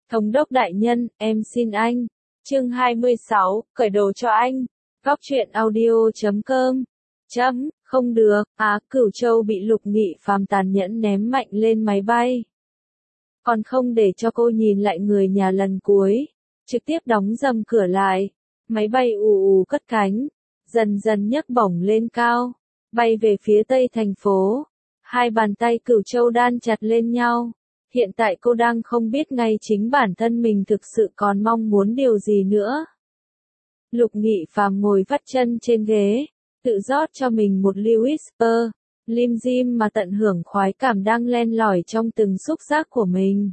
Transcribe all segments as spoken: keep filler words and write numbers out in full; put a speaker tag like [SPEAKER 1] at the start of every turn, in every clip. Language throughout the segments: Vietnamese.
[SPEAKER 1] Thống đốc đại nhân, em xin anh. Chương hai mươi sáu, cởi đồ cho anh. Góc truyện audio chấm com. Chấm, không được, Á Cửu Châu bị Lục Nghị Phàm tàn nhẫn ném mạnh lên máy bay. Còn không để cho cô nhìn lại người nhà lần cuối, trực tiếp đóng dầm cửa lại. Máy bay ù ù cất cánh, dần dần nhấc bổng lên cao, bay về phía tây thành phố. Hai bàn tay Cửu Châu đan chặt lên nhau. Hiện tại cô đang không biết ngay chính bản thân mình thực sự còn mong muốn điều gì nữa. Lục Nghị Phàm ngồi vắt chân trên ghế, tự rót cho mình một ly whisper, lim dim mà tận hưởng khoái cảm đang len lỏi trong từng xúc giác của mình.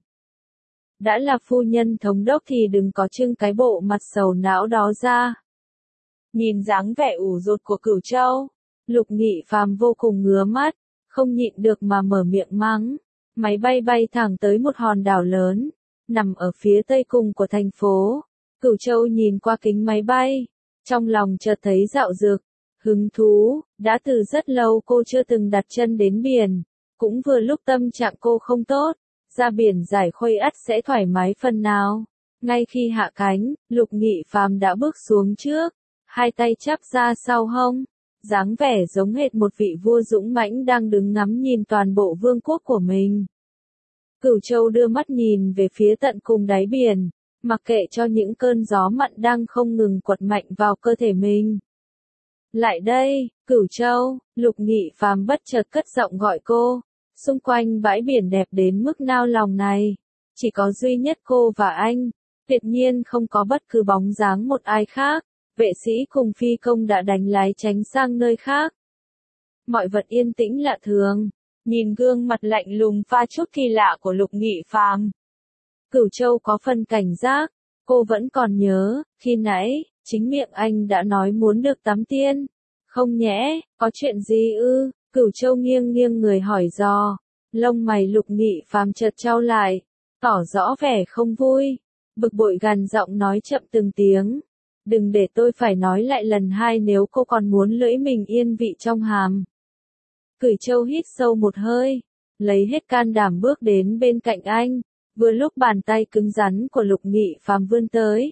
[SPEAKER 1] Đã là phu nhân thống đốc thì đừng có trưng cái bộ mặt sầu não đó ra. Nhìn dáng vẻ ủ rột của Cửu Châu, Lục Nghị Phàm vô cùng ngứa mắt, không nhịn được mà mở miệng mắng. Máy bay bay thẳng tới một hòn đảo lớn, nằm ở phía tây cùng của thành phố. Cửu Châu nhìn qua kính máy bay, trong lòng chợt thấy dạo dực, hứng thú, đã từ rất lâu cô chưa từng đặt chân đến biển, cũng vừa lúc tâm trạng cô không tốt, ra biển giải khuây ắt sẽ thoải mái phần nào. Ngay khi hạ cánh, Lục Nghị Phàm đã bước xuống trước, hai tay chắp ra sau hông, dáng vẻ giống hệt một vị vua dũng mãnh đang đứng ngắm nhìn toàn bộ vương quốc của mình. Cửu Châu đưa mắt nhìn về phía tận cùng đáy biển, mặc kệ cho những cơn gió mặn đang không ngừng quật mạnh vào cơ thể mình. Lại đây, Cửu Châu, Lục Nghị Phàm bất chợt cất giọng gọi cô. Xung quanh bãi biển đẹp đến mức nao lòng này, chỉ có duy nhất cô và anh, tuyệt nhiên không có bất cứ bóng dáng một ai khác. Vệ sĩ cùng phi công đã đánh lái tránh sang nơi khác. Mọi vật yên tĩnh lạ thường, nhìn gương mặt lạnh lùng pha chút kỳ lạ của Lục Nghị Phàm. Cửu Châu có phần cảnh giác, cô vẫn còn nhớ, khi nãy, chính miệng anh đã nói muốn được tắm tiên. Không nhẽ, có chuyện gì ư? Cửu Châu nghiêng nghiêng người hỏi dò, lông mày Lục Nghị Phàm chợt trao lại, tỏ rõ vẻ không vui, bực bội gằn giọng nói chậm từng tiếng. Đừng để tôi phải nói lại lần hai nếu cô còn muốn lưỡi mình yên vị trong hàm. Cửu Châu hít sâu một hơi, lấy hết can đảm bước đến bên cạnh anh, vừa lúc bàn tay cứng rắn của Lục Nghị Phàm vươn tới.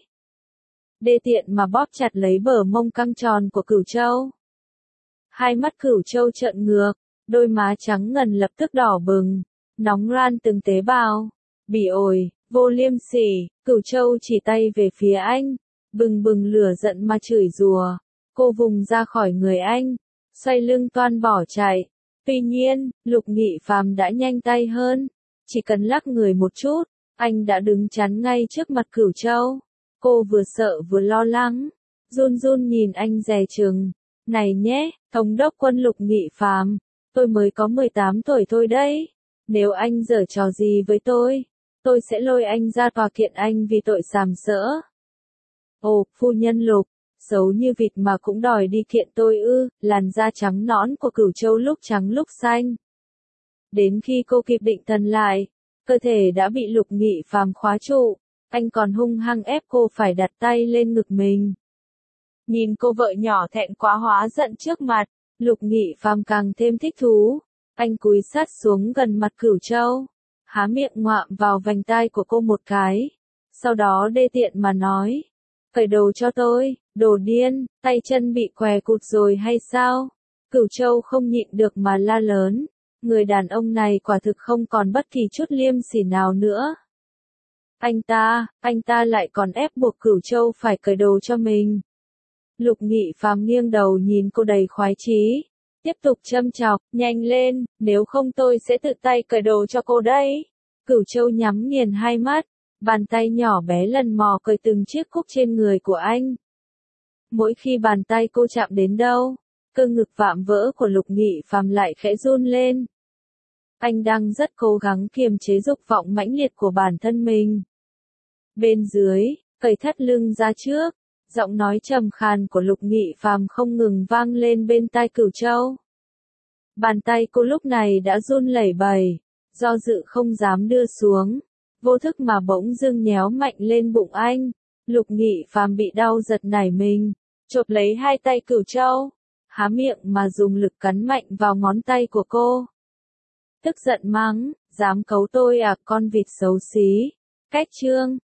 [SPEAKER 1] Đê tiện mà bóp chặt lấy bờ mông căng tròn của Cửu Châu. Hai mắt Cửu Châu trợn ngược, đôi má trắng ngần lập tức đỏ bừng, nóng ran từng tế bào. Bỉ ổi, vô liêm sỉ, Cửu Châu chỉ tay về phía anh. Bừng bừng lửa giận mà chửi rủa, cô vùng ra khỏi người anh, xoay lưng toan bỏ chạy. Tuy nhiên, Lục Nghị Phàm đã nhanh tay hơn, chỉ cần lắc người một chút, anh đã đứng chắn ngay trước mặt Cửu Châu. Cô vừa sợ vừa lo lắng, run run nhìn anh dè chừng. Này nhé, thống đốc quân Lục Nghị Phàm, tôi mới có mười tám tuổi thôi đấy. Nếu anh giở trò gì với tôi, tôi sẽ lôi anh ra tòa kiện anh vì tội sàm sỡ. Ồ, phu nhân Lục, xấu như vịt mà cũng đòi đi kiện tôi ư? Làn da trắng nõn của Cửu Châu lúc trắng lúc xanh. Đến khi cô kịp định thần lại, cơ thể đã bị Lục Nghị Phàm khóa trụ, anh còn hung hăng ép cô phải đặt tay lên ngực mình. Nhìn cô vợ nhỏ thẹn quá hóa giận trước mặt, Lục Nghị Phàm càng thêm thích thú. Anh cúi sát xuống gần mặt Cửu Châu, há miệng ngoạm vào vành tai của cô một cái, sau đó đê tiện mà nói. Cởi đồ cho tôi, đồ điên, tay chân bị què cụt rồi hay sao? Cửu Châu không nhịn được mà la lớn, người đàn ông này quả thực không còn bất kỳ chút liêm sỉ nào nữa. Anh ta, anh ta lại còn ép buộc Cửu Châu phải cởi đồ cho mình. Lục Nghị Phàm nghiêng đầu nhìn cô đầy khoái chí, tiếp tục châm chọc, nhanh lên, nếu không tôi sẽ tự tay cởi đồ cho cô đấy. Cửu Châu nhắm nghiền hai mắt. Bàn tay nhỏ bé lần mò cởi từng chiếc cúc trên người của anh. Mỗi khi bàn tay cô chạm đến đâu, cơ ngực vạm vỡ của Lục Nghị Phàm lại khẽ run lên. Anh đang rất cố gắng kiềm chế dục vọng mãnh liệt của bản thân mình. Bên dưới, cởi thắt lưng ra trước, giọng nói trầm khàn của Lục Nghị Phàm không ngừng vang lên bên tai Cửu Châu. Bàn tay cô lúc này đã run lẩy bẩy, do dự không dám đưa xuống. Vô thức mà bỗng dưng nhéo mạnh lên bụng anh. Lục Nghị Phàm bị đau giật nảy mình, chộp lấy hai tay Cửu Châu, há miệng mà dùng lực cắn mạnh vào ngón tay của cô. Tức giận mắng, dám cấu tôi à con vịt xấu xí, Cách chương